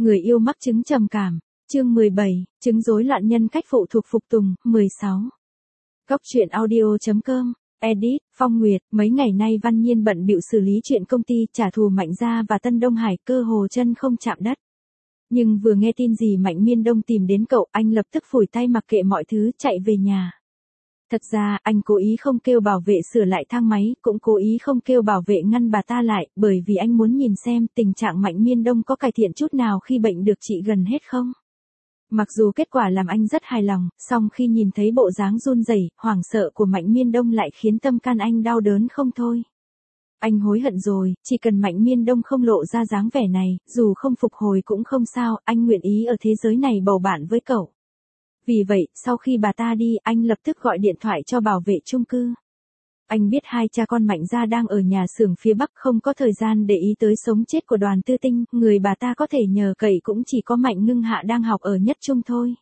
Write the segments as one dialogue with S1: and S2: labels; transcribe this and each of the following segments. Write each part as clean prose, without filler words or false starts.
S1: Người yêu mắc chứng trầm cảm. Chương 17, chứng rối loạn nhân cách phụ thuộc phục tùng. 16. Góc truyện audio.com. Edit, Phong Nguyệt. Mấy ngày nay Văn Nhiên bận bịu xử lý chuyện công ty, trả thù Mạnh Gia và Tân Đông Hải, cơ hồ chân không chạm đất. Nhưng vừa nghe tin gì Mạnh Miên Đông tìm đến cậu, anh lập tức phủi tay mặc kệ mọi thứ, chạy về nhà. Thật ra, anh cố ý không kêu bảo vệ sửa lại thang máy, cũng cố ý không kêu bảo vệ ngăn bà ta lại, bởi vì anh muốn nhìn xem tình trạng Mạnh Miên Đông có cải thiện chút nào khi bệnh được trị gần hết không. Mặc dù kết quả làm anh rất hài lòng, song khi nhìn thấy bộ dáng run rẩy, hoảng sợ của Mạnh Miên Đông lại khiến tâm can anh đau đớn không thôi. Anh hối hận rồi, chỉ cần Mạnh Miên Đông không lộ ra dáng vẻ này, dù không phục hồi cũng không sao, anh nguyện ý ở thế giới này bầu bạn với cậu. Vì vậy, sau khi bà ta đi, anh lập tức gọi điện thoại cho bảo vệ chung cư. Anh biết hai cha con Mạnh Gia đang ở nhà xưởng phía Bắc, không có thời gian để ý tới sống chết của Đoàn Tư Tinh, người bà ta có thể nhờ cậy cũng chỉ có Mạnh Ngưng Hạ đang học ở Nhất Trung thôi.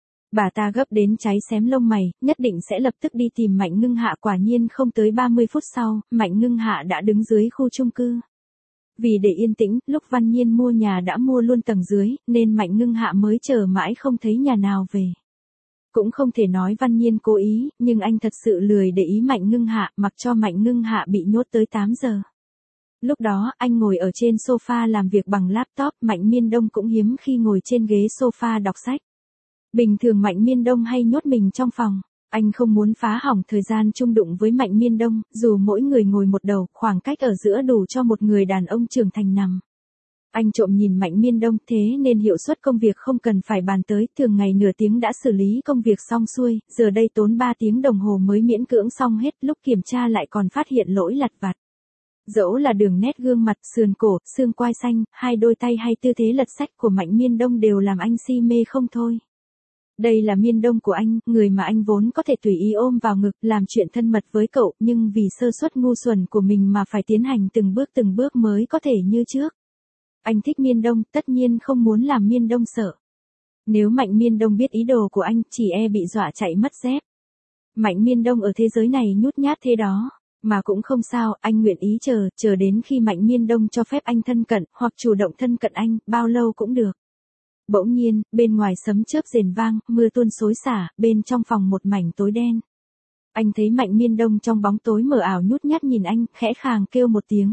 S1: Bà ta gấp đến cháy xém lông mày, nhất định sẽ lập tức đi tìm Mạnh Ngưng Hạ. Quả nhiên không tới 30 phút sau, Mạnh Ngưng Hạ đã đứng dưới khu chung cư. Vì để yên tĩnh, lúc Văn Nhiên mua nhà đã mua luôn tầng dưới, nên Mạnh Ngưng Hạ mới chờ mãi không thấy nhà nào về. Cũng không thể nói Văn Nhiên cố ý, nhưng anh thật sự lười để ý Mạnh Ngưng Hạ, mặc cho Mạnh Ngưng Hạ bị nhốt tới 8 giờ. Lúc đó, anh ngồi ở trên sofa làm việc bằng laptop, Mạnh Miên Đông cũng hiếm khi ngồi trên ghế sofa đọc sách. Bình thường Mạnh Miên Đông hay nhốt mình trong phòng. Anh không muốn phá hỏng thời gian chung đụng với Mạnh Miên Đông, dù mỗi người ngồi một đầu, khoảng cách ở giữa đủ cho một người đàn ông trưởng thành nằm. Anh trộm nhìn Mạnh Miên Đông, thế nên hiệu suất công việc không cần phải bàn tới, thường ngày nửa tiếng đã xử lý công việc xong xuôi, giờ đây tốn 3 tiếng đồng hồ mới miễn cưỡng xong hết, lúc kiểm tra lại còn phát hiện lỗi lặt vặt. Dẫu là đường nét gương mặt, sườn cổ, xương quai xanh, hai đôi tay hay tư thế lật sách của Mạnh Miên Đông đều làm anh si mê không thôi. Đây là Miên Đông của anh, người mà anh vốn có thể tùy ý ôm vào ngực, làm chuyện thân mật với cậu, nhưng vì sơ suất ngu xuẩn của mình mà phải tiến hành từng bước mới có thể như trước. Anh thích Miên Đông, tất nhiên không muốn làm Miên Đông sợ. Nếu Mạnh Miên Đông biết ý đồ của anh, chỉ e bị dọa chạy mất dép. Mạnh Miên Đông ở thế giới này nhút nhát thế đó. Mà cũng không sao, anh nguyện ý chờ đến khi Mạnh Miên Đông cho phép anh thân cận, hoặc chủ động thân cận anh, bao lâu cũng được. Bỗng nhiên, bên ngoài sấm chớp rền vang, mưa tuôn xối xả, bên trong phòng một mảnh tối đen. Anh thấy Mạnh Miên Đông trong bóng tối mờ ảo nhút nhát nhìn anh, khẽ khàng kêu một tiếng.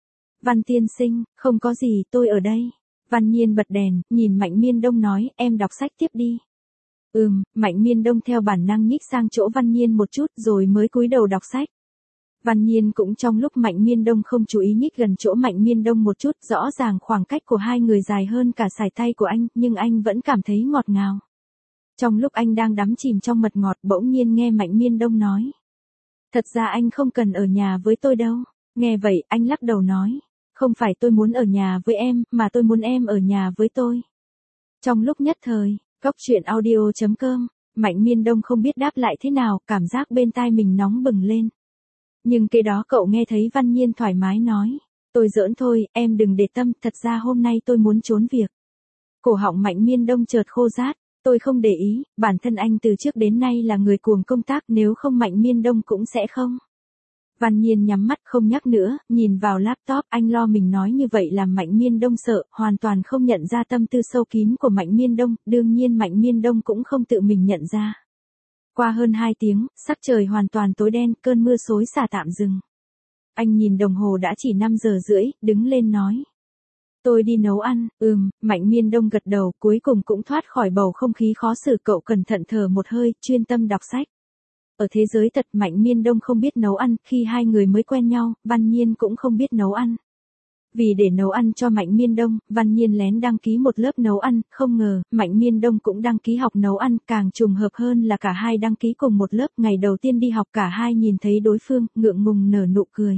S1: Văn tiên sinh, không có gì, tôi ở đây. Văn Nhiên bật đèn, nhìn Mạnh Miên Đông nói, em đọc sách tiếp đi. Mạnh Miên Đông theo bản năng nhích sang chỗ Văn Nhiên một chút rồi mới cúi đầu đọc sách. Văn Nhiên cũng trong lúc Mạnh Miên Đông không chú ý nhích gần chỗ Mạnh Miên Đông một chút, rõ ràng khoảng cách của hai người dài hơn cả sải tay của anh, nhưng anh vẫn cảm thấy ngọt ngào. Trong lúc anh đang đắm chìm trong mật ngọt, bỗng nhiên nghe Mạnh Miên Đông nói. Thật ra anh không cần ở nhà với tôi đâu. Nghe vậy, anh lắc đầu nói. Không phải tôi muốn ở nhà với em, mà tôi muốn em ở nhà với tôi. Trong lúc nhất thời, góc truyện audio.com, Mạnh Miên Đông không biết đáp lại thế nào, cảm giác bên tai mình nóng bừng lên. Nhưng kế đó cậu nghe thấy Văn Nhiên thoải mái nói. Tôi giỡn thôi, em đừng để tâm, thật ra hôm nay tôi muốn trốn việc. Cổ họng Mạnh Miên Đông chợt khô rát. Tôi không để ý, bản thân anh từ trước đến nay là người cuồng công tác, nếu không Mạnh Miên Đông cũng sẽ không. Văn Nhiên nhắm mắt không nhắc nữa, nhìn vào laptop, anh lo mình nói như vậy làm Mạnh Miên Đông sợ, hoàn toàn không nhận ra tâm tư sâu kín của Mạnh Miên Đông, đương nhiên Mạnh Miên Đông cũng không tự mình nhận ra. Qua hơn 2 tiếng, sắc trời hoàn toàn tối đen, cơn mưa xối xả tạm dừng. Anh nhìn đồng hồ đã chỉ 5 giờ rưỡi, đứng lên nói. Tôi đi nấu ăn. Mạnh Miên Đông gật đầu, cuối cùng cũng thoát khỏi bầu không khí khó xử. Cậu cẩn thận thở một hơi, chuyên tâm đọc sách. Ở thế giới thật, Mạnh Miên Đông không biết nấu ăn, khi hai người mới quen nhau, Văn Nhiên cũng không biết nấu ăn. Vì để nấu ăn cho Mạnh Miên Đông, Văn Nhiên lén đăng ký một lớp nấu ăn, không ngờ, Mạnh Miên Đông cũng đăng ký học nấu ăn, càng trùng hợp hơn là cả hai đăng ký cùng một lớp. Ngày đầu tiên đi học cả hai nhìn thấy đối phương, ngượng ngùng nở nụ cười.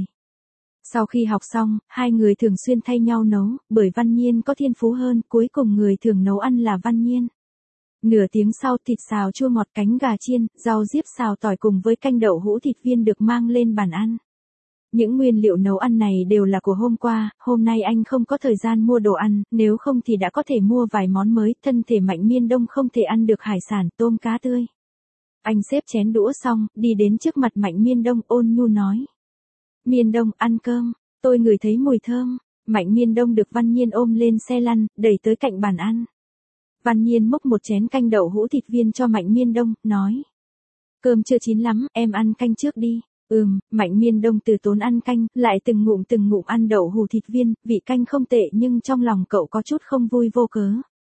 S1: Sau khi học xong, hai người thường xuyên thay nhau nấu, bởi Văn Nhiên có thiên phú hơn, cuối cùng người thường nấu ăn là Văn Nhiên. Nửa tiếng sau, thịt xào chua ngọt, cánh gà chiên, rau diếp xào tỏi cùng với canh đậu hũ thịt viên được mang lên bàn ăn. Những nguyên liệu nấu ăn này đều là của hôm qua, hôm nay anh không có thời gian mua đồ ăn, nếu không thì đã có thể mua vài món mới. Thân thể Mạnh Miên Đông không thể ăn được hải sản, tôm cá tươi. Anh xếp chén đũa xong, đi đến trước mặt Mạnh Miên Đông ôn nhu nói. Miên Đông, ăn cơm, tôi ngửi thấy mùi thơm. Mạnh Miên Đông được Văn Nhiên ôm lên xe lăn, đẩy tới cạnh bàn ăn. Văn Nhiên múc một chén canh đậu hũ thịt viên cho Mạnh Miên Đông, nói. Cơm chưa chín lắm, em ăn canh trước đi. Mạnh Miên Đông từ tốn ăn canh, lại từng ngụm ăn đậu hũ thịt viên, vị canh không tệ nhưng trong lòng cậu có chút không vui vô cớ.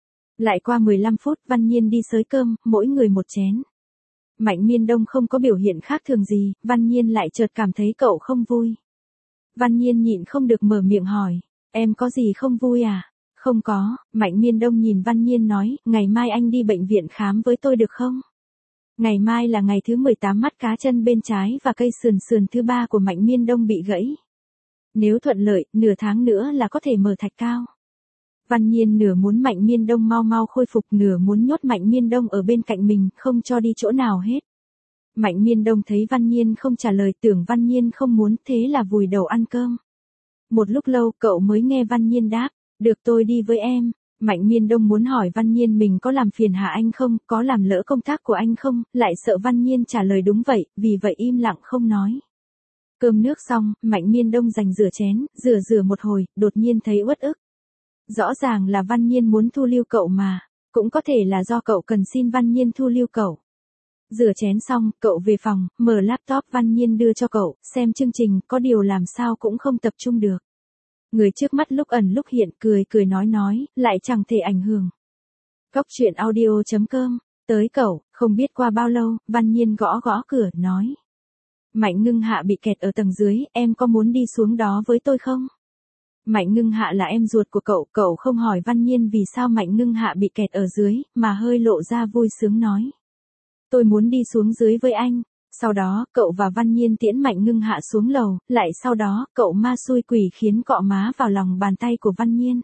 S1: Lại qua 15 phút, Văn Nhiên đi xới cơm, mỗi người một chén. Mạnh Miên Đông không có biểu hiện khác thường gì, Văn Nhiên lại chợt cảm thấy cậu không vui. Văn Nhiên nhịn không được mở miệng hỏi, em có gì không vui à? Không có, Mạnh Miên Đông nhìn Văn Nhiên nói, ngày mai anh đi bệnh viện khám với tôi được không? Ngày mai là ngày thứ 18 mắt cá chân bên trái và cây sườn thứ 3 của Mạnh Miên Đông bị gãy. Nếu thuận lợi, nửa tháng nữa là có thể mở thạch cao. Văn Nhiên nửa muốn Mạnh Miên Đông mau mau khôi phục, nửa muốn nhốt Mạnh Miên Đông ở bên cạnh mình, không cho đi chỗ nào hết. Mạnh Miên Đông thấy Văn Nhiên không trả lời, tưởng Văn Nhiên không muốn, thế là vùi đầu ăn cơm. Một lúc lâu cậu mới nghe Văn Nhiên đáp, được tôi đi với em. Mạnh Miên Đông muốn hỏi Văn Nhiên mình có làm phiền hà anh không, có làm lỡ công tác của anh không, lại sợ Văn Nhiên trả lời đúng vậy, vì vậy im lặng không nói. Cơm nước xong, Mạnh Miên Đông giành rửa chén, rửa một hồi, đột nhiên thấy uất ức. Rõ ràng là Văn Nhiên muốn thu lưu cậu mà, cũng có thể là do cậu cần xin Văn Nhiên thu lưu cậu. Rửa chén xong, cậu về phòng, mở laptop Văn Nhiên đưa cho cậu, xem chương trình, có điều làm sao cũng không tập trung được. Người trước mắt lúc ẩn lúc hiện, cười nói, lại chẳng thể ảnh hưởng. Góc truyện audio.com, tới cậu, không biết qua bao lâu, Văn Nhiên gõ cửa, nói. Mạnh Ngưng Hạ bị kẹt ở tầng dưới, em có muốn đi xuống đó với tôi không? Mạnh Ngưng Hạ là em ruột của cậu không hỏi Văn Nhiên vì sao Mạnh Ngưng Hạ bị kẹt ở dưới, mà hơi lộ ra vui sướng nói. Tôi muốn đi xuống dưới với anh. Sau đó, cậu và Văn Nhiên tiễn Mạnh Ngưng Hạ xuống lầu, lại sau đó, cậu ma xui quỷ khiến cọ má vào lòng bàn tay của Văn Nhiên.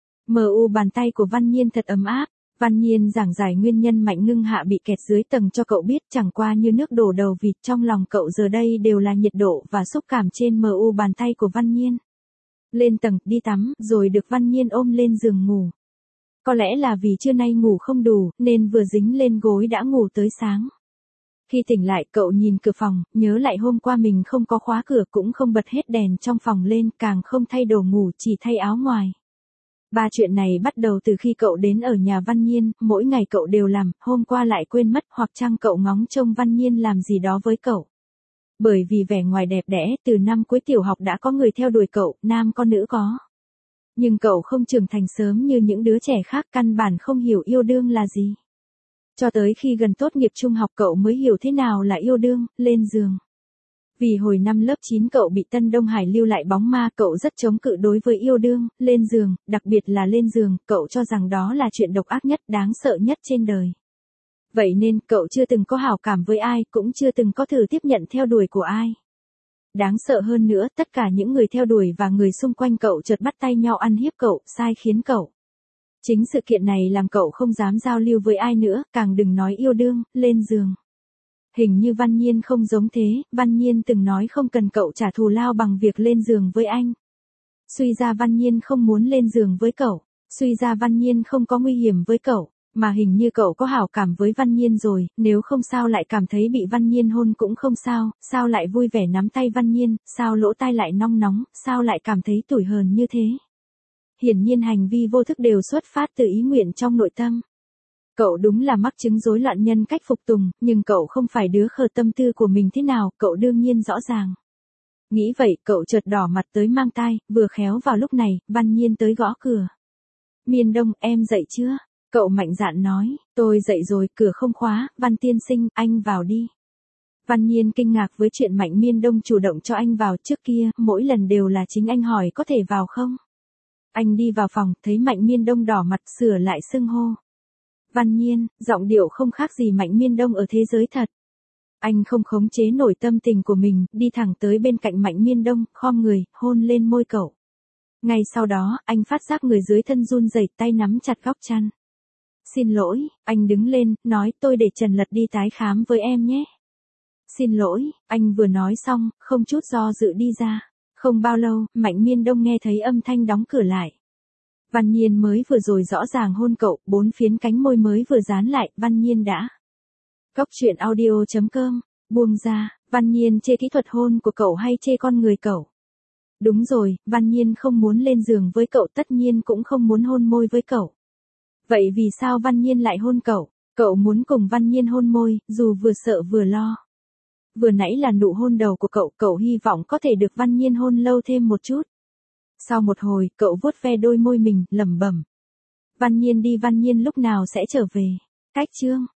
S1: Bàn tay của Văn Nhiên thật ấm áp. Văn Nhiên giảng giải nguyên nhân Mạnh Ngưng Hạ bị kẹt dưới tầng cho cậu biết, chẳng qua như nước đổ đầu vịt, trong lòng cậu giờ đây đều là nhiệt độ và xúc cảm trên bàn tay của Văn Nhiên. Lên tầng, đi tắm, rồi được Văn Nhiên ôm lên giường ngủ. Có lẽ là vì trưa nay ngủ không đủ, nên vừa dính lên gối đã ngủ tới sáng. Khi tỉnh lại, cậu nhìn cửa phòng, nhớ lại hôm qua mình không có khóa cửa, cũng không bật hết đèn trong phòng lên, càng không thay đồ ngủ, chỉ thay áo ngoài. Chuyện này bắt đầu từ khi cậu đến ở nhà Văn Nhiên, mỗi ngày cậu đều làm, hôm qua lại quên mất, hoặc chăng cậu ngóng trông Văn Nhiên làm gì đó với cậu. Bởi vì vẻ ngoài đẹp đẽ, từ năm cuối tiểu học đã có người theo đuổi cậu, nam có nữ có. Nhưng cậu không trưởng thành sớm như những đứa trẻ khác, căn bản không hiểu yêu đương là gì. Cho tới khi gần tốt nghiệp trung học cậu mới hiểu thế nào là yêu đương, lên giường. Vì hồi năm lớp 9 cậu bị Tân Đông Hải lưu lại bóng ma, cậu rất chống cự đối với yêu đương, lên giường, đặc biệt là lên giường, cậu cho rằng đó là chuyện độc ác nhất, đáng sợ nhất trên đời. Vậy nên, cậu chưa từng có hảo cảm với ai, cũng chưa từng có thử tiếp nhận theo đuổi của ai. Đáng sợ hơn nữa, tất cả những người theo đuổi và người xung quanh cậu chợt bắt tay nhau ăn hiếp cậu, sai khiến cậu. Chính sự kiện này làm cậu không dám giao lưu với ai nữa, càng đừng nói yêu đương, lên giường. Hình như Văn Nhiên không giống thế, Văn Nhiên từng nói không cần cậu trả thù lao bằng việc lên giường với anh. Suy ra Văn Nhiên không muốn lên giường với cậu, suy ra Văn Nhiên không có nguy hiểm với cậu, mà hình như cậu có hảo cảm với Văn Nhiên rồi, nếu không sao lại cảm thấy bị Văn Nhiên hôn cũng không sao, sao lại vui vẻ nắm tay Văn Nhiên, sao lỗ tai lại nong nóng, sao lại cảm thấy tủi hờn như thế. Hiển nhiên hành vi vô thức đều xuất phát từ ý nguyện trong nội tâm. Cậu đúng là mắc chứng rối loạn nhân cách phục tùng, nhưng cậu không phải đứa khờ, tâm tư của mình thế nào, cậu đương nhiên rõ ràng. Nghĩ vậy, cậu chợt đỏ mặt tới mang tai, vừa khéo vào lúc này, Văn Nhiên tới gõ cửa. Miên Đông, em dậy chưa? Cậu mạnh dạn nói, tôi dậy rồi, cửa không khóa, Văn tiên sinh, anh vào đi. Văn Nhiên kinh ngạc với chuyện Mạnh Miên Đông chủ động cho anh vào, trước kia, mỗi lần đều là chính anh hỏi có thể vào không? Anh đi vào phòng, thấy Mạnh Miên Đông đỏ mặt, sửa lại xưng hô. Văn Nhiên, giọng điệu không khác gì Mạnh Miên Đông ở thế giới thật. Anh không khống chế nổi tâm tình của mình, đi thẳng tới bên cạnh Mạnh Miên Đông, khom người, hôn lên môi cậu. Ngay sau đó, anh phát giác người dưới thân run rẩy, tay nắm chặt góc chăn. Xin lỗi, anh đứng lên, nói tôi để Trần Lật đi tái khám với em nhé. Xin lỗi, anh vừa nói xong, không chút do dự đi ra. Không bao lâu, Mạnh Miên Đông nghe thấy âm thanh đóng cửa lại. Văn Nhiên mới vừa rồi rõ ràng hôn cậu, 4 phiến cánh môi mới vừa dán lại, Văn Nhiên đã. Góc truyện audio.com, buông ra, Văn Nhiên chê kỹ thuật hôn của cậu hay chê con người cậu? Đúng rồi, Văn Nhiên không muốn lên giường với cậu, tất nhiên cũng không muốn hôn môi với cậu. Vậy vì sao Văn Nhiên lại hôn cậu? Cậu muốn cùng Văn Nhiên hôn môi, dù vừa sợ vừa lo. Vừa nãy là nụ hôn đầu của cậu, cậu hy vọng có thể được Văn Nhiên hôn lâu thêm một chút. Sau một hồi, cậu vuốt ve đôi môi mình, lẩm bẩm. Văn Nhiên đi, Văn Nhiên lúc nào sẽ trở về? Cách chương